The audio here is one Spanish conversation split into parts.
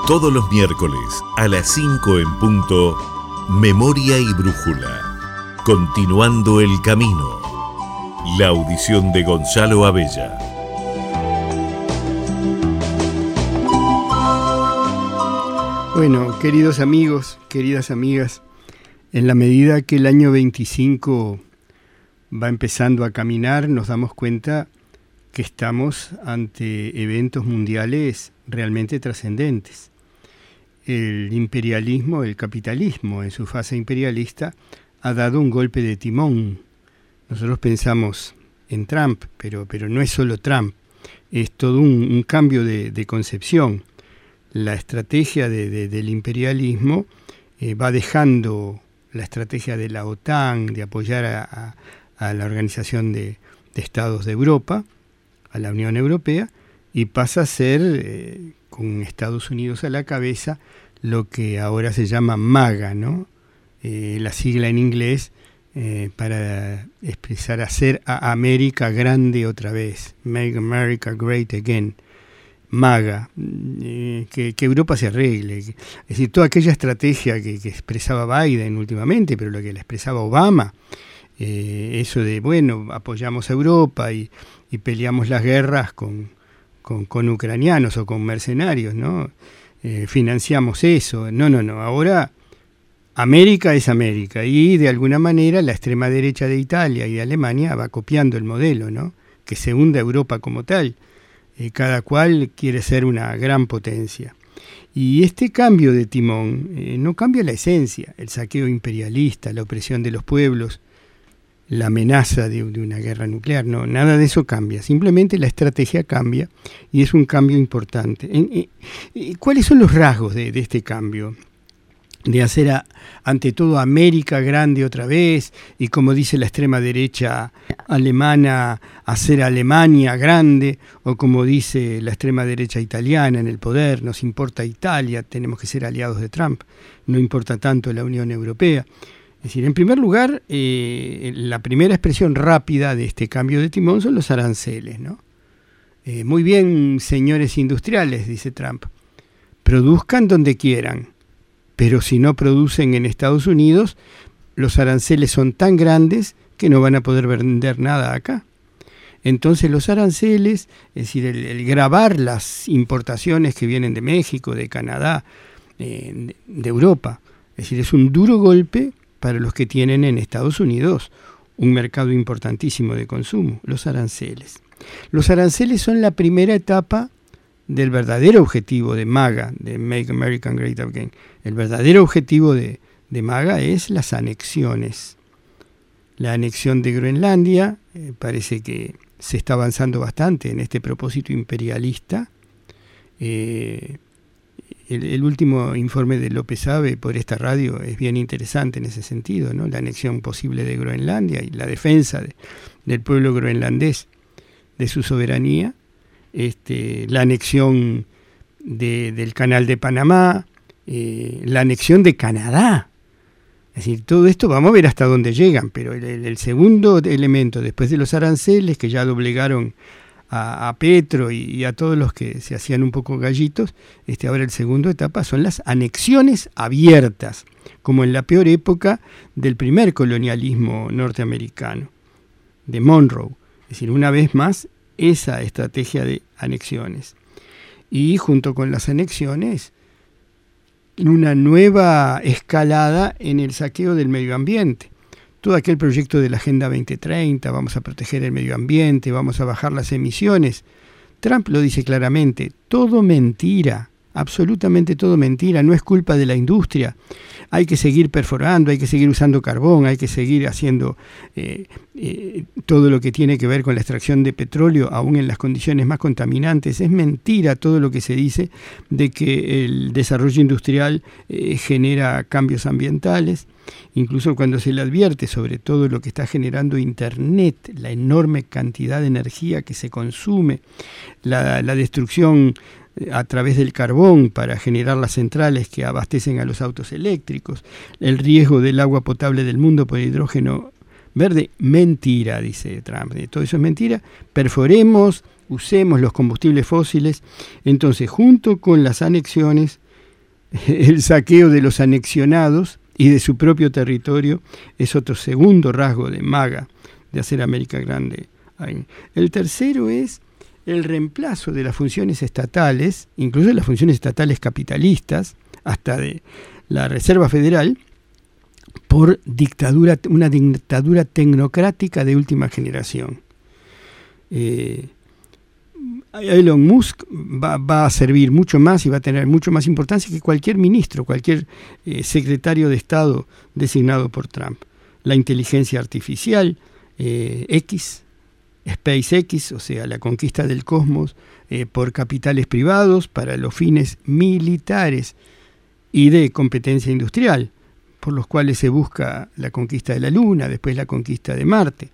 Todos los miércoles a las 5 en punto, Memoria y Brújula. Continuando el camino. La audición de Gonzalo Abella. Bueno, queridos amigos, queridas amigas, en la medida que el año 25 va empezando a caminar, nos damos cuenta que estamos ante eventos mundiales realmente trascendentes. El imperialismo, el capitalismo en su fase imperialista ha dado un golpe de timón. Nosotros pensamos en Trump, pero no es solo Trump, es todo un cambio de concepción. La estrategia del imperialismo va dejando la estrategia de la OTAN, de apoyar a la Organización de Estados de Europa, a la Unión Europea, y pasa a ser, con Estados Unidos a la cabeza, lo que ahora se llama MAGA, ¿no? La sigla en inglés para expresar hacer a América grande otra vez, Make America Great Again, MAGA, que Europa se arregle. Es decir, toda aquella estrategia que expresaba Biden últimamente, pero lo que la expresaba Obama, eso de, bueno, apoyamos a Europa y peleamos las guerras con ucranianos o con mercenarios, ¿no? Financiamos eso. No. Ahora América es América y de alguna manera la extrema derecha de Italia y de Alemania va copiando el modelo, ¿no? Que se hunda Europa como tal. Cada cual quiere ser una gran potencia. Y este cambio de timón no cambia la esencia, el saqueo imperialista, la opresión de los pueblos, la amenaza de una guerra nuclear, no, nada de eso cambia, simplemente la estrategia cambia y es un cambio importante. ¿Cuáles son los rasgos de este cambio? De hacer ante todo América grande otra vez y, como dice la extrema derecha alemana, hacer Alemania grande, o como dice la extrema derecha italiana en el poder, nos importa Italia, tenemos que ser aliados de Trump, no importa tanto la Unión Europea. Es decir, en primer lugar, la primera expresión rápida de este cambio de timón son los aranceles, ¿no? Muy bien, señores industriales, dice Trump, produzcan donde quieran, pero si no producen en Estados Unidos, los aranceles son tan grandes que no van a poder vender nada acá. Entonces los aranceles, es decir, el gravar las importaciones que vienen de México, de Canadá, de Europa, es decir, es un duro golpe para los que tienen en Estados Unidos un mercado importantísimo de consumo, los aranceles. Los aranceles son la primera etapa del verdadero objetivo de MAGA, de Make America Great Again. El verdadero objetivo de MAGA es las anexiones. La anexión de Groenlandia, parece que se está avanzando bastante en este propósito imperialista. El último informe de López Abe por esta radio es bien interesante en ese sentido, ¿no? La anexión posible de Groenlandia y la defensa del pueblo groenlandés, de su soberanía, la anexión del Canal de Panamá, la anexión de Canadá. Es decir, todo esto vamos a ver hasta dónde llegan, pero el segundo elemento, después de los aranceles que ya doblegaron a Petro y a todos los que se hacían un poco gallitos, ahora el segundo etapa son las anexiones abiertas, como en la peor época del primer colonialismo norteamericano, de Monroe. Es decir, una vez más, esa estrategia de anexiones. Y junto con las anexiones, una nueva escalada en el saqueo del medio ambiente. Todo aquel proyecto de la Agenda 2030, vamos a proteger el medio ambiente, vamos a bajar las emisiones. Trump lo dice claramente, todo mentira, absolutamente todo mentira, no es culpa de la industria. Hay que seguir perforando, hay que seguir usando carbón, hay que seguir haciendo todo lo que tiene que ver con la extracción de petróleo, aún en las condiciones más contaminantes. Es mentira todo lo que se dice de que el desarrollo industrial genera cambios ambientales. Incluso cuando se le advierte sobre todo lo que está generando Internet, la enorme cantidad de energía que se consume, la destrucción a través del carbón para generar las centrales que abastecen a los autos eléctricos, el riesgo del agua potable del mundo por hidrógeno verde, mentira, dice Trump. Todo eso es mentira. Perforemos, usemos los combustibles fósiles. Entonces, junto con las anexiones, el saqueo de los anexionados y de su propio territorio es otro segundo rasgo de MAGA, de hacer América grande. El tercero es el reemplazo de las funciones estatales, incluso las funciones estatales capitalistas, hasta de la Reserva Federal, por una dictadura tecnocrática de última generación. Elon Musk va a servir mucho más y va a tener mucho más importancia que cualquier ministro, cualquier secretario de Estado designado por Trump. La inteligencia artificial, SpaceX, o sea, la conquista del cosmos por capitales privados para los fines militares y de competencia industrial, por los cuales se busca la conquista de la Luna, después la conquista de Marte.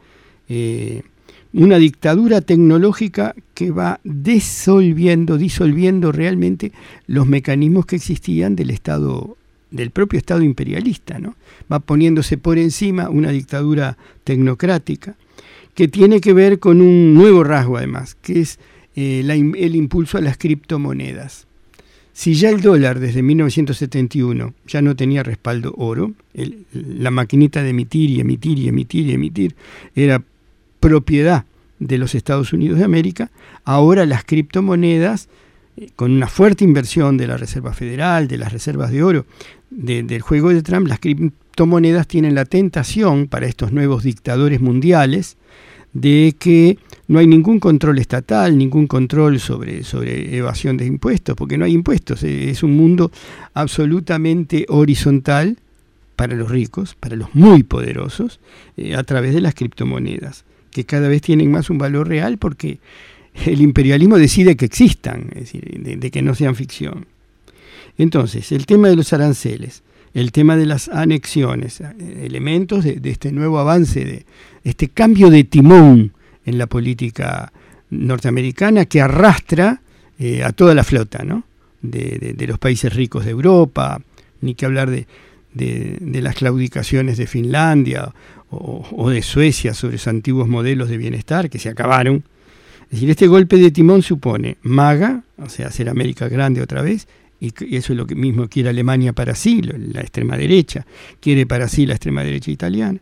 Una dictadura tecnológica que va disolviendo realmente los mecanismos que existían del propio Estado imperialista, ¿no? Va poniéndose por encima una dictadura tecnocrática que tiene que ver con un nuevo rasgo además, que es el impulso a las criptomonedas. Si ya el dólar desde 1971 ya no tenía respaldo oro, la maquinita de emitir era propiedad de los Estados Unidos de América, ahora las criptomonedas, con una fuerte inversión de la Reserva Federal, de las reservas de oro, del juego de Trump, las criptomonedas tienen la tentación para estos nuevos dictadores mundiales de que no hay ningún control estatal, ningún control sobre evasión de impuestos, porque no hay impuestos, es un mundo absolutamente horizontal para los ricos, para los muy poderosos, a través de las criptomonedas, que cada vez tienen más un valor real porque el imperialismo decide que existan, es decir, de que no sean ficción. Entonces, el tema de los aranceles, el tema de las anexiones, elementos de este nuevo avance, de este cambio de timón en la política norteamericana que arrastra a toda la flota, ¿no? de los países ricos de Europa, ni que hablar de las claudicaciones de Finlandia o de Suecia sobre sus antiguos modelos de bienestar que se acabaron. Es decir, este golpe de timón supone MAGA, o sea, hacer América grande otra vez, y eso es lo que mismo quiere Alemania para sí, la extrema derecha, quiere para sí la extrema derecha italiana.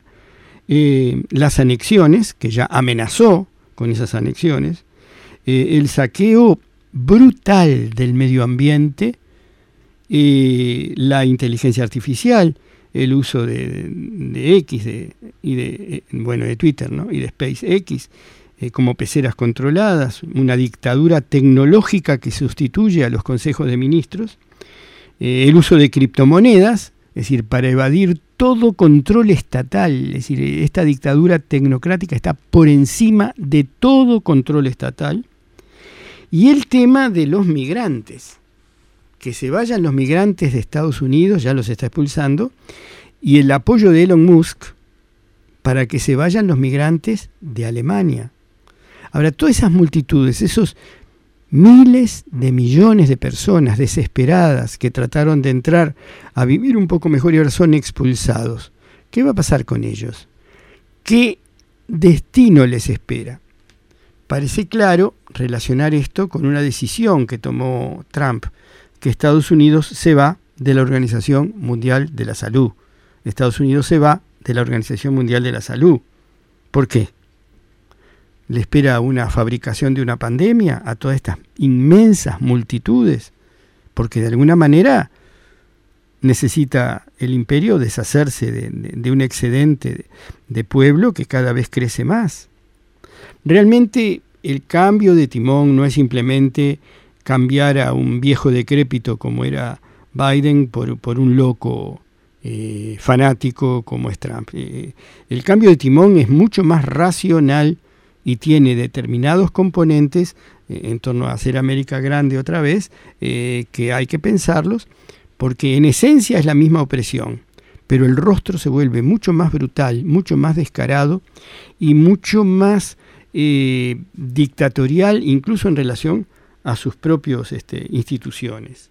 Las anexiones, que ya amenazó con esas anexiones, el saqueo brutal del medio ambiente, la inteligencia artificial, el uso de X de Twitter, ¿no? Y de SpaceX como peceras controladas, una dictadura tecnológica que sustituye a los consejos de ministros, el uso de criptomonedas, es decir, para evadir todo control estatal, es decir, esta dictadura tecnocrática está por encima de todo control estatal, y el tema de los migrantes, que se vayan los migrantes de Estados Unidos, ya los está expulsando, y el apoyo de Elon Musk para que se vayan los migrantes de Alemania. Ahora, todas esas multitudes, esos miles de millones de personas desesperadas que trataron de entrar a vivir un poco mejor y ahora son expulsados, ¿qué va a pasar con ellos? ¿Qué destino les espera? Parece claro relacionar esto con una decisión que tomó Trump, que Estados Unidos se va de la Organización Mundial de la Salud. Estados Unidos se va de la Organización Mundial de la Salud. ¿Por qué? ¿Le espera una fabricación de una pandemia a todas estas inmensas multitudes? Porque de alguna manera necesita el imperio deshacerse de un excedente de pueblo que cada vez crece más. Realmente el cambio de timón no es simplemente cambiar a un viejo decrépito como era Biden por un loco fanático como es Trump. El cambio de timón es mucho más racional y tiene determinados componentes en torno a hacer América grande otra vez, que hay que pensarlos, porque en esencia es la misma opresión, pero el rostro se vuelve mucho más brutal, mucho más descarado y mucho más dictatorial, incluso en relación a sus propias instituciones.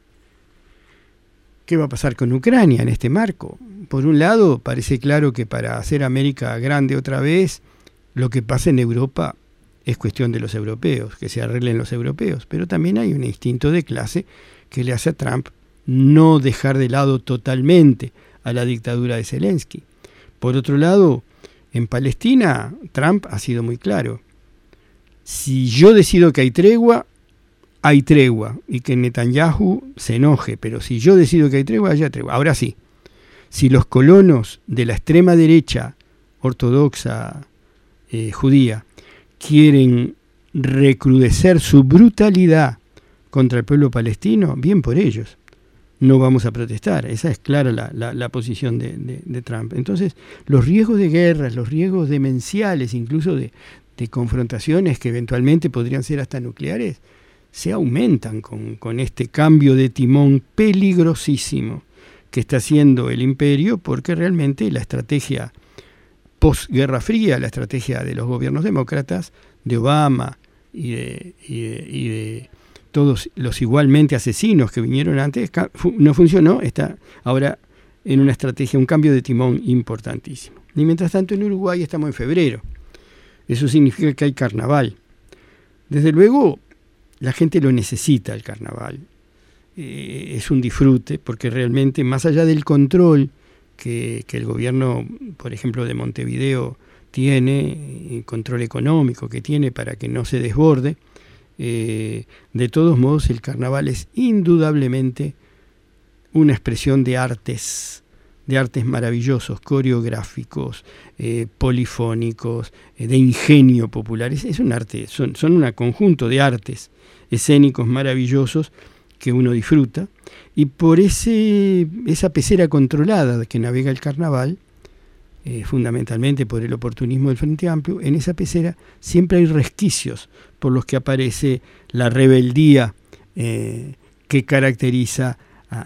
¿Qué va a pasar con Ucrania en este marco? Por un lado, parece claro que para hacer América grande otra vez, lo que pasa en Europa es cuestión de los europeos, que se arreglen los europeos, pero también hay un instinto de clase que le hace a Trump no dejar de lado totalmente a la dictadura de Zelensky. Por otro lado, en Palestina, Trump ha sido muy claro. Si yo decido que hay tregua, y que Netanyahu se enoje, pero si yo decido que hay tregua, haya tregua. Ahora sí, si los colonos de la extrema derecha ortodoxa judía quieren recrudecer su brutalidad contra el pueblo palestino, bien por ellos. No vamos a protestar. Esa es clara la posición de Trump. Entonces, los riesgos de guerras, los riesgos demenciales, incluso de confrontaciones que eventualmente podrían ser hasta nucleares, se aumentan con este cambio de timón peligrosísimo que está haciendo el imperio, porque realmente la estrategia post-Guerra Fría, la estrategia de los gobiernos demócratas, de Obama y de todos los igualmente asesinos que vinieron antes, no funcionó, está ahora en una estrategia, un cambio de timón importantísimo. Y mientras tanto en Uruguay estamos en febrero. Eso significa que hay carnaval. Desde luego, la gente lo necesita, el carnaval. Es un disfrute, porque realmente, más allá del control que el gobierno, por ejemplo, de Montevideo tiene, control económico que tiene para que no se desborde, de todos modos el carnaval es indudablemente una expresión de artes maravillosos, coreográficos, polifónicos, de ingenio popular. Es un arte, son un conjunto de artes escénicos maravillosos que uno disfruta, y por esa pecera controlada que navega el carnaval, fundamentalmente por el oportunismo del Frente Amplio, en esa pecera siempre hay resquicios por los que aparece la rebeldía que caracteriza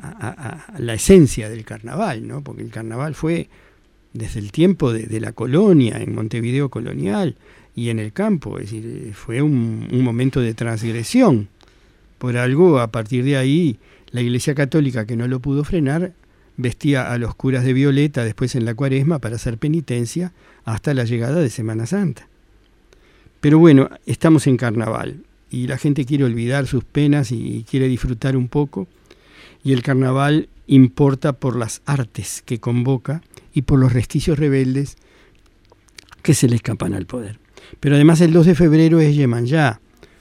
a la esencia del carnaval, ¿no? Porque el carnaval fue desde el tiempo de la colonia, en Montevideo colonial y en el campo, es decir, fue un momento de transgresión. Por algo, a partir de ahí, la Iglesia Católica, que no lo pudo frenar, vestía a los curas de violeta después en la Cuaresma para hacer penitencia hasta la llegada de Semana Santa. Pero bueno, estamos en carnaval y la gente quiere olvidar sus penas y quiere disfrutar un poco, y el carnaval importa por las artes que convoca y por los resquicios rebeldes que se le escapan al poder. Pero además el 2 de febrero es Yemanyá,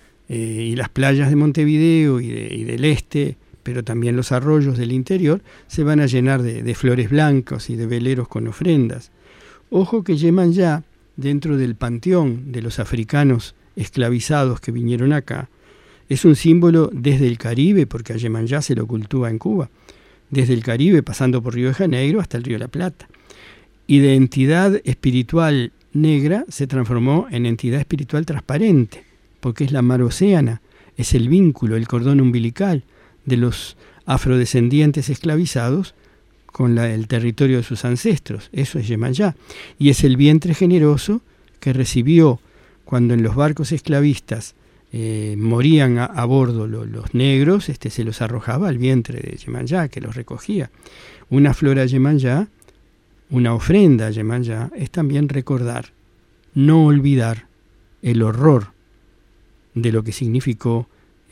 y las playas de Montevideo y del este, pero también los arroyos del interior, se van a llenar de flores blancas y de veleros con ofrendas. Ojo que Yemanyá, dentro del panteón de los africanos esclavizados que vinieron acá, es un símbolo desde el Caribe, porque a Yemanyá se lo cultúa en Cuba, desde el Caribe pasando por Río de Janeiro hasta el Río de la Plata. Y de entidad espiritual negra se transformó en entidad espiritual transparente, porque es la mar océana, es el vínculo, el cordón umbilical de los afrodescendientes esclavizados con el territorio de sus ancestros. Eso es Yemanyá. Y es el vientre generoso que recibió cuando en los barcos esclavistas morían a bordo los negros, se los arrojaba al vientre de Yemanyá, que los recogía. Una flor a Yemanyá, una ofrenda a Yemanyá, es también recordar, no olvidar el horror de lo que significó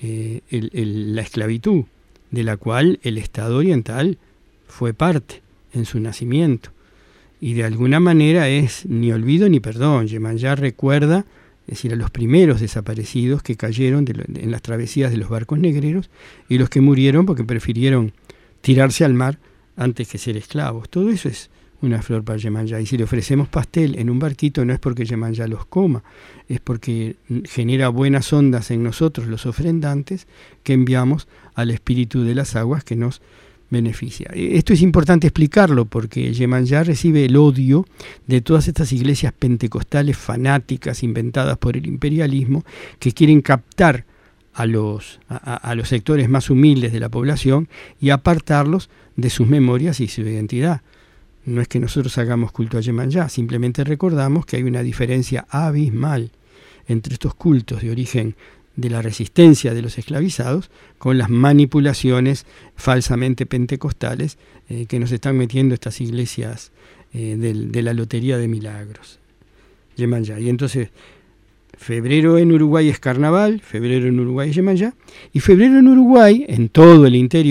la esclavitud, de la cual el Estado oriental fue parte en su nacimiento. Y de alguna manera es ni olvido ni perdón. Yemanyá recuerda, es decir, a los primeros desaparecidos que cayeron en las travesías de los barcos negreros y los que murieron porque prefirieron tirarse al mar antes que ser esclavos. Todo eso es una flor para Yemanyá. Y si le ofrecemos pastel en un barquito, no es porque Yemanyá los coma, es porque genera buenas ondas en nosotros, los ofrendantes, que enviamos al espíritu de las aguas que nos beneficia. Esto es importante explicarlo porque Yemanyá recibe el odio de todas estas iglesias pentecostales fanáticas inventadas por el imperialismo, que quieren captar a los sectores más humildes de la población y apartarlos de sus memorias y su identidad. No es que nosotros hagamos culto a Yemanyá, simplemente recordamos que hay una diferencia abismal entre estos cultos de origen de la resistencia de los esclavizados con las manipulaciones falsamente pentecostales que nos están metiendo estas iglesias de la lotería de milagros. Yemanyá. Y entonces, febrero en Uruguay es carnaval, febrero en Uruguay es Yemanyá, y febrero en Uruguay, en todo el interior,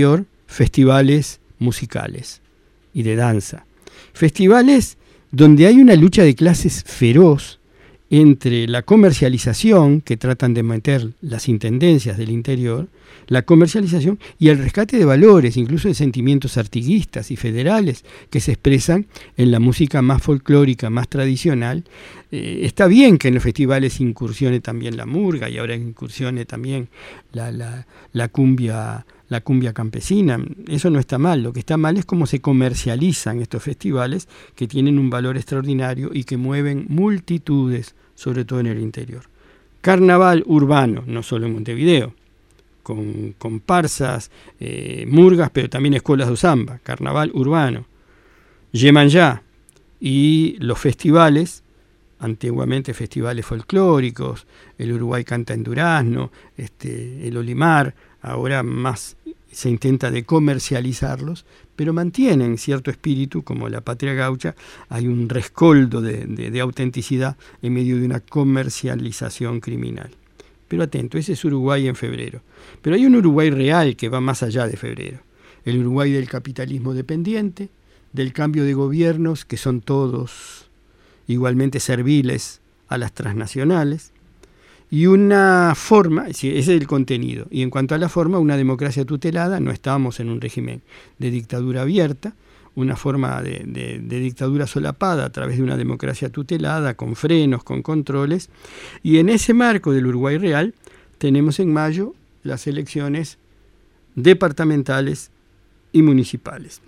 festivales musicales y de danza. Festivales donde hay una lucha de clases feroz entre la comercialización, que tratan de meter las intendencias del interior, la comercialización y el rescate de valores, incluso de sentimientos artiguistas y federales que se expresan en la música más folclórica, más tradicional. Está bien que en los festivales incursione también la murga y ahora incursione también la cumbia campesina. Eso no está mal. Lo que está mal es cómo se comercializan estos festivales que tienen un valor extraordinario y que mueven multitudes, sobre todo en el interior. Carnaval urbano, no solo en Montevideo, con comparsas, murgas, pero también escuelas de samba, carnaval urbano, Yemanjá y los festivales, antiguamente festivales folclóricos, el Uruguay canta en Durazno, el Olimar, ahora más se intenta de comercializarlos, pero mantienen cierto espíritu, como la Patria Gaucha. Hay un rescoldo de autenticidad en medio de una comercialización criminal. Pero atento, ese es Uruguay en febrero. Pero hay un Uruguay real que va más allá de febrero. El Uruguay del capitalismo dependiente, del cambio de gobiernos que son todos igualmente serviles a las transnacionales, y una forma, ese es el contenido, y en cuanto a la forma, una democracia tutelada. No estábamos en un régimen de dictadura abierta, una forma de dictadura solapada a través de una democracia tutelada, con frenos, con controles, y en ese marco del Uruguay real tenemos en mayo las elecciones departamentales y municipales.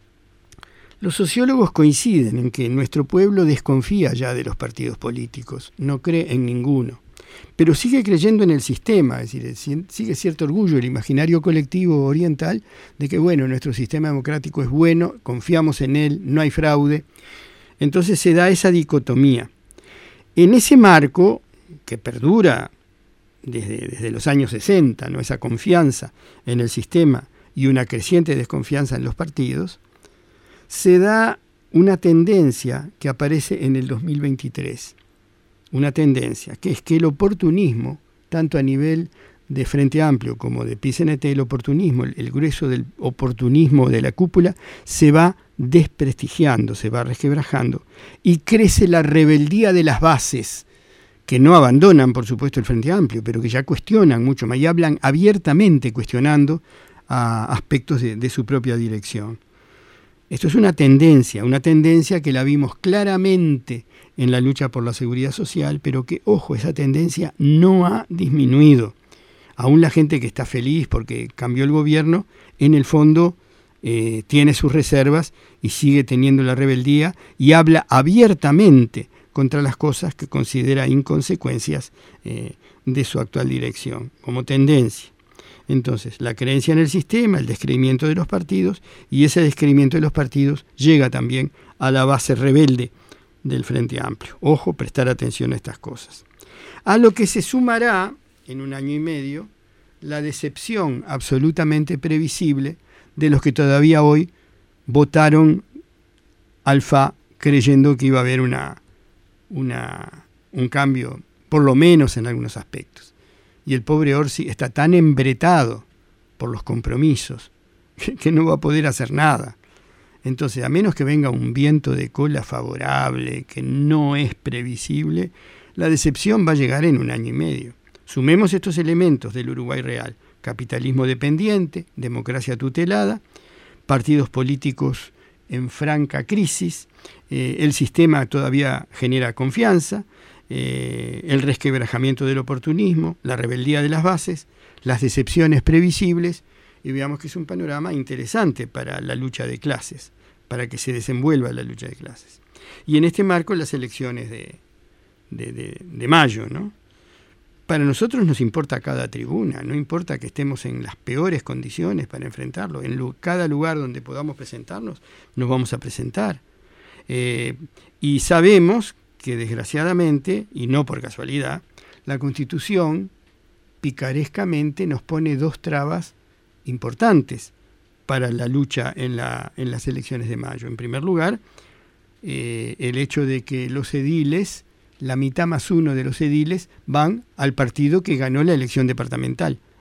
Los sociólogos coinciden en que nuestro pueblo desconfía ya de los partidos políticos, no cree en ninguno, pero sigue creyendo en el sistema, es decir, sigue cierto orgullo el imaginario colectivo oriental de que, bueno, nuestro sistema democrático es bueno, confiamos en él, no hay fraude. Entonces se da esa dicotomía. En ese marco, que perdura desde los años 60, ¿no?, esa confianza en el sistema y una creciente desconfianza en los partidos, se da una tendencia que aparece en el 2023. Una tendencia, que es que el oportunismo, tanto a nivel de Frente Amplio como de PCNT, el oportunismo, el grueso del oportunismo de la cúpula, se va desprestigiando, se va resquebrajando, y crece la rebeldía de las bases, que no abandonan, por supuesto, el Frente Amplio, pero que ya cuestionan mucho más y hablan abiertamente cuestionando a aspectos de su propia dirección. Esto es una tendencia que la vimos claramente en la lucha por la seguridad social, pero que, ojo, esa tendencia no ha disminuido. Aún la gente que está feliz porque cambió el gobierno, en el fondo tiene sus reservas y sigue teniendo la rebeldía y habla abiertamente contra las cosas que considera inconsecuencias de su actual dirección, como tendencia. Entonces, la creencia en el sistema, el descreimiento de los partidos, y ese descreimiento de los partidos llega también a la base rebelde del Frente Amplio. Ojo, prestar atención a estas cosas. A lo que se sumará, en un año y medio, la decepción absolutamente previsible de los que todavía hoy votaron al FA creyendo que iba a haber un cambio, por lo menos en algunos aspectos. Y el pobre Orsi está tan embretado por los compromisos que no va a poder hacer nada. Entonces, a menos que venga un viento de cola favorable, que no es previsible, la decepción va a llegar en un año y medio. Sumemos estos elementos del Uruguay real: capitalismo dependiente, democracia tutelada, partidos políticos en franca crisis, el sistema todavía genera confianza, el resquebrajamiento del oportunismo, la rebeldía de las bases, las decepciones previsibles, y veamos que es un panorama interesante para la lucha de clases, para que se desenvuelva la lucha de clases. Y en este marco las elecciones de mayo, ¿no? Para nosotros nos importa cada tribuna, no importa que estemos en las peores condiciones para enfrentarlo. En cada lugar donde podamos presentarnos, nos vamos a presentar. Y sabemos que desgraciadamente, y no por casualidad, la Constitución picarescamente nos pone dos trabas importantes para la lucha en las elecciones de mayo. En primer lugar, el hecho de que los ediles, la mitad más uno de los ediles, van al partido que ganó la elección departamental,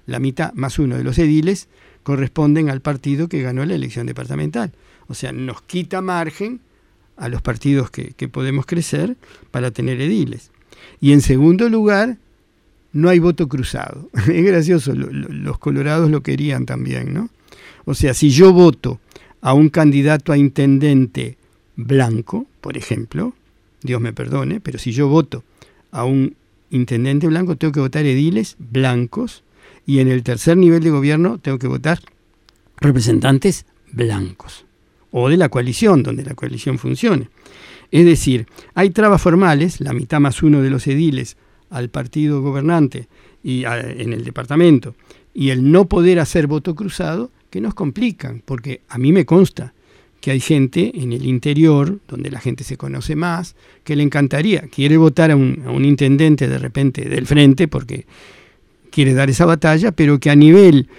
la mitad más uno de los ediles corresponden al partido que ganó la elección departamental. O sea, nos quita margen a los partidos que podemos crecer para tener ediles. Y en segundo lugar, no hay voto cruzado. Es gracioso, los colorados lo querían también, ¿no? O sea, si yo voto a un candidato a intendente blanco, por ejemplo, Dios me perdone, pero si yo voto a un intendente blanco, tengo que votar ediles blancos, y en el tercer nivel de gobierno tengo que votar representantes blancos, o de la coalición, donde la coalición funcione. Es decir, hay trabas formales, la mitad más uno de los ediles al partido gobernante y en el departamento, y el no poder hacer voto cruzado, que nos complican, porque a mí me consta que hay gente en el interior, donde la gente se conoce más, que le encantaría, quiere votar a un intendente de repente del frente, porque quiere dar esa batalla, pero que a nivel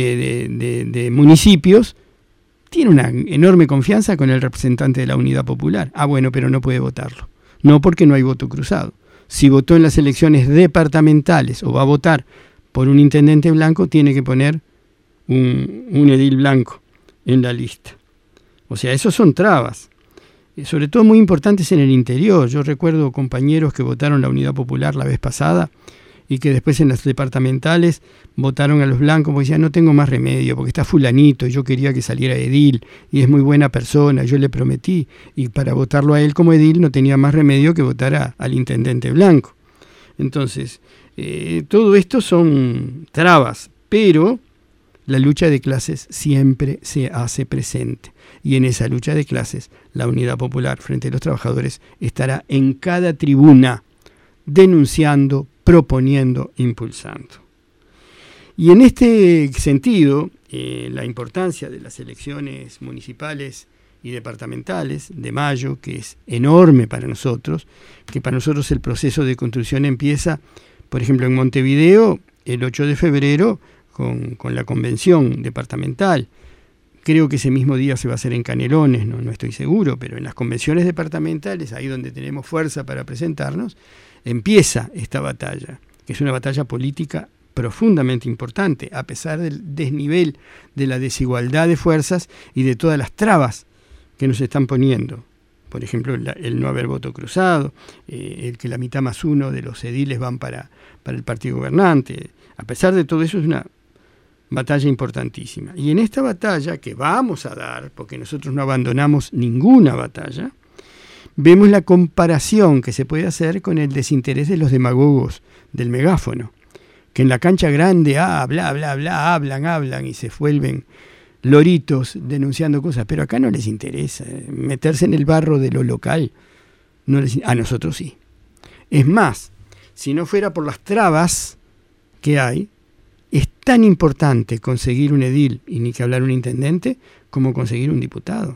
de municipios tiene una enorme confianza con el representante de la Unidad Popular. Ah, bueno, pero no puede votarlo. No, porque no hay voto cruzado. Si votó en las elecciones departamentales o va a votar por un intendente blanco, tiene que poner un edil blanco en la lista. O sea, esos son trabas, sobre todo muy importantes en el interior. Yo recuerdo compañeros que votaron la Unidad Popular la vez pasada y que después en las departamentales votaron a los blancos porque decían, no tengo más remedio, porque está fulanito, y yo quería que saliera edil, y es muy buena persona, yo le prometí, y para votarlo a él como edil no tenía más remedio que votar al intendente blanco. Entonces, todo esto son trabas, pero la lucha de clases siempre se hace presente, y en esa lucha de clases la Unidad Popular frente a los trabajadores estará en cada tribuna denunciando, proponiendo, impulsando. Y en este sentido, la importancia de las elecciones municipales y departamentales de mayo, que es enorme para nosotros, que para nosotros el proceso de construcción empieza, por ejemplo, en Montevideo, el 8 de febrero, con la convención departamental. Creo que ese mismo día se va a hacer en Canelones, no estoy seguro, pero en las convenciones departamentales, ahí donde tenemos fuerza para presentarnos, empieza esta batalla, que es una batalla política profundamente importante, a pesar del desnivel, de la desigualdad de fuerzas y de todas las trabas que nos están poniendo. Por ejemplo, el no haber voto cruzado, el que la mitad más uno de los ediles van para el partido gobernante. A pesar de todo eso, es una batalla importantísima. Y en esta batalla que vamos a dar, porque nosotros no abandonamos ninguna batalla, vemos la comparación que se puede hacer con el desinterés de los demagogos del megáfono, que en la cancha grande hablan y se vuelven loritos denunciando cosas, pero acá no les interesa meterse en el barro de lo local. A nosotros sí. Es más, si no fuera por las trabas que hay, es tan importante conseguir un edil, y ni que hablar un intendente, como conseguir un diputado.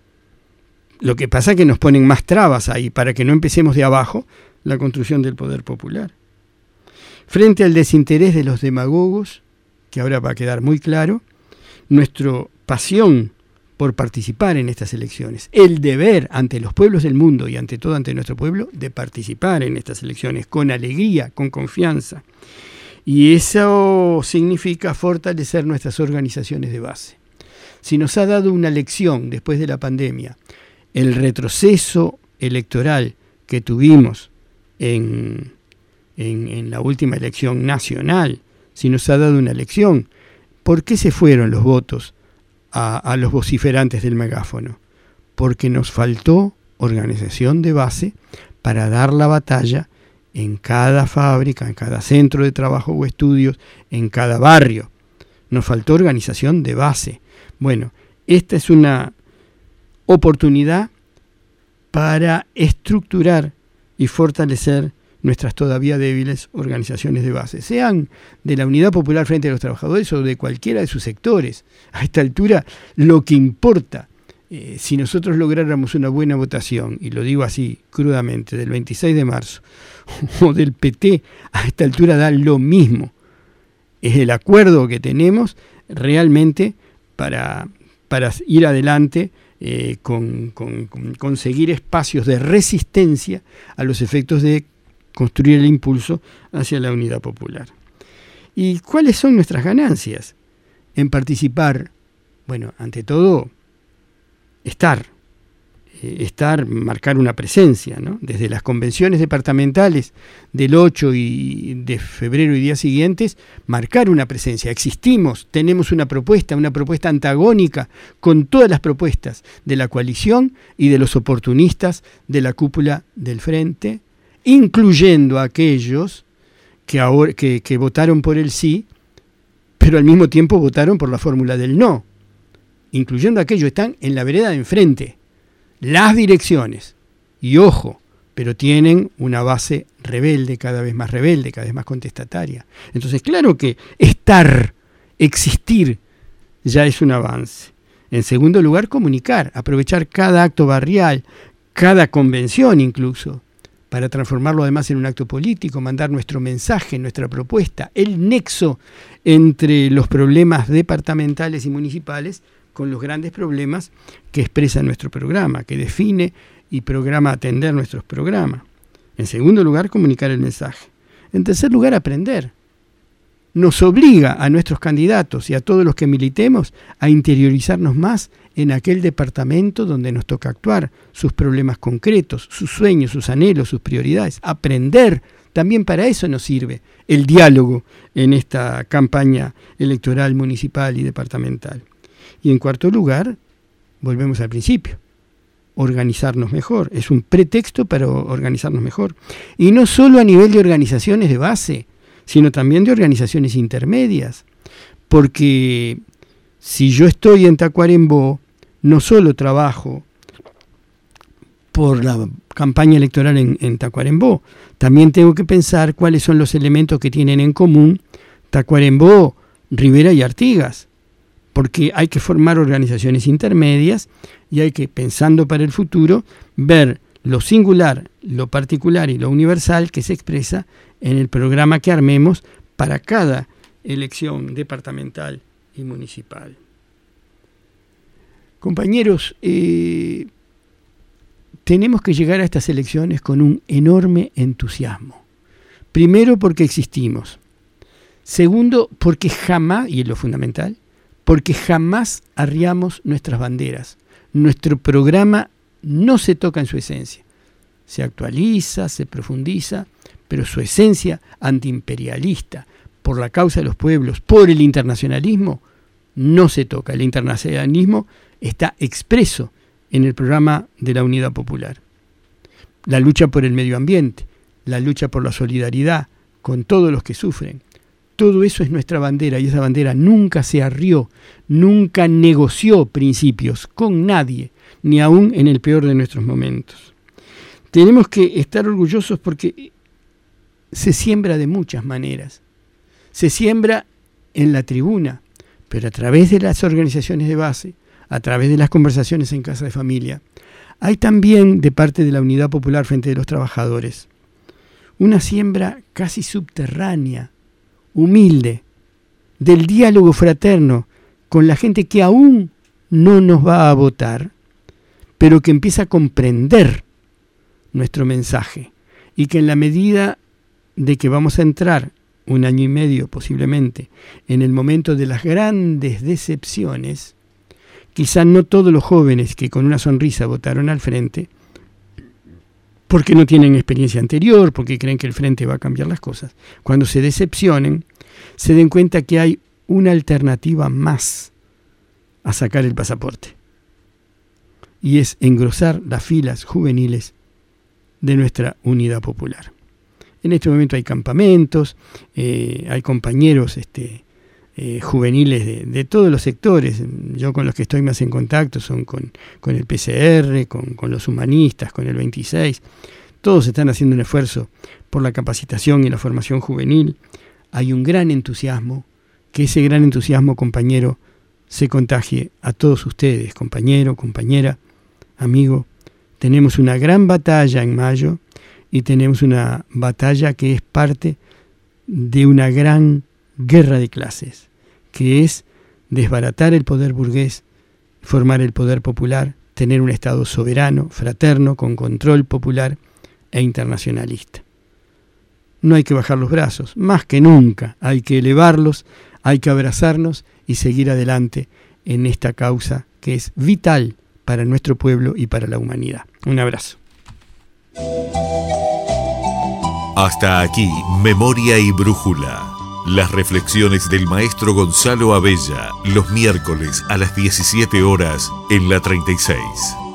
Lo que pasa es que nos ponen más trabas ahí para que no empecemos de abajo la construcción del poder popular. Frente al desinterés de los demagogos, que ahora va a quedar muy claro, nuestra pasión por participar en estas elecciones, el deber ante los pueblos del mundo y ante todo ante nuestro pueblo de participar en estas elecciones con alegría, con confianza. Y eso significa fortalecer nuestras organizaciones de base. Si nos ha dado una lección después de la pandemia, el retroceso electoral que tuvimos en la última elección nacional, si nos ha dado una lección, ¿por qué se fueron los votos a los vociferantes del megáfono? Porque nos faltó organización de base para dar la batalla en cada fábrica, en cada centro de trabajo o estudios, en cada barrio. Nos faltó organización de base. Bueno, esta es una oportunidad para estructurar y fortalecer nuestras todavía débiles organizaciones de base, sean de la Unidad Popular frente a los trabajadores o de cualquiera de sus sectores. A esta altura, lo que importa, si nosotros lográramos una buena votación, y lo digo así crudamente, del 26 de marzo o del PT, a esta altura da lo mismo. Es el acuerdo que tenemos realmente para ir adelante con conseguir espacios de resistencia a los efectos de construir el impulso hacia la unidad popular. ¿Y cuáles son nuestras ganancias? En participar, bueno, ante todo, estar, marcar una presencia, ¿no? Desde las convenciones departamentales del 8 de febrero y días siguientes, marcar una presencia. Existimos, tenemos una propuesta antagónica con todas las propuestas de la coalición y de los oportunistas de la cúpula del Frente, incluyendo a aquellos que votaron por el sí, pero al mismo tiempo votaron por la fórmula del no, incluyendo a aquellos que están en la vereda de enfrente. Las direcciones, y ojo, pero tienen una base rebelde, cada vez más contestataria. Entonces, claro que existir, ya es un avance. En segundo lugar, comunicar, aprovechar cada acto barrial, cada convención incluso, para transformarlo además en un acto político, mandar nuestro mensaje, nuestra propuesta, el nexo entre los problemas departamentales y municipales con los grandes problemas que expresa nuestro programa, que define y programa atender nuestros programas. En segundo lugar, comunicar el mensaje. En tercer lugar, aprender. Nos obliga a nuestros candidatos y a todos los que militemos a interiorizarnos más en aquel departamento donde nos toca actuar, sus problemas concretos, sus sueños, sus anhelos, sus prioridades. Aprender, también para eso nos sirve el diálogo en esta campaña electoral municipal y departamental. Y en cuarto lugar, volvemos al principio, organizarnos mejor. Es un pretexto para organizarnos mejor. Y no solo a nivel de organizaciones de base, sino también de organizaciones intermedias. Porque si yo estoy en Tacuarembó, no solo trabajo por la campaña electoral en Tacuarembó, también tengo que pensar cuáles son los elementos que tienen en común Tacuarembó, Rivera y Artigas. Porque hay que formar organizaciones intermedias y hay que, pensando para el futuro, ver lo singular, lo particular y lo universal que se expresa en el programa que armemos para cada elección departamental y municipal. Compañeros, tenemos que llegar a estas elecciones con un enorme entusiasmo. Primero, porque existimos. Segundo, porque jamás, y es lo fundamental, porque jamás arriamos nuestras banderas. Nuestro programa no se toca en su esencia. Se actualiza, se profundiza, pero su esencia antiimperialista, por la causa de los pueblos, por el internacionalismo, no se toca. El internacionalismo está expreso en el programa de la Unidad Popular. La lucha por el medio ambiente, la lucha por la solidaridad con todos los que sufren. Todo eso es nuestra bandera y esa bandera nunca se arrió, nunca negoció principios con nadie, ni aún en el peor de nuestros momentos. Tenemos que estar orgullosos porque se siembra de muchas maneras. Se siembra en la tribuna, pero a través de las organizaciones de base, a través de las conversaciones en casa de familia. Hay también, de parte de la Unidad Popular Frente de los Trabajadores, una siembra casi subterránea, humilde, del diálogo fraterno con la gente que aún no nos va a votar, pero que empieza a comprender nuestro mensaje y que en la medida de que vamos a entrar 1 año y medio posiblemente en el momento de las grandes decepciones, quizás no todos los jóvenes que con una sonrisa votaron al Frente, porque no tienen experiencia anterior, porque creen que el Frente va a cambiar las cosas, cuando se decepcionen, se den cuenta que hay una alternativa más a sacar el pasaporte. Y es engrosar las filas juveniles de nuestra Unidad Popular. En este momento hay campamentos, hay compañeros juveniles de todos los sectores. Yo con los que estoy más en contacto son con el PCR, con los humanistas, con el 26. Todos están haciendo un esfuerzo por la capacitación y la formación juvenil. Hay un gran entusiasmo, que ese gran entusiasmo, compañero, se contagie a todos ustedes, compañero, compañera, amigo. Tenemos una gran batalla en mayo y tenemos una batalla que es parte de una gran guerra de clases, que es desbaratar el poder burgués, formar el poder popular, tener un Estado soberano, fraterno, con control popular e internacionalista. no hay que bajar los brazos, más que nunca hay que elevarlos, hay que abrazarnos y seguir adelante en esta causa que es vital para nuestro pueblo y para la humanidad. Un abrazo. Hasta aquí, Memoria y Brújula. Las reflexiones del maestro Gonzalo Abella, los miércoles a las 17 horas en la 36.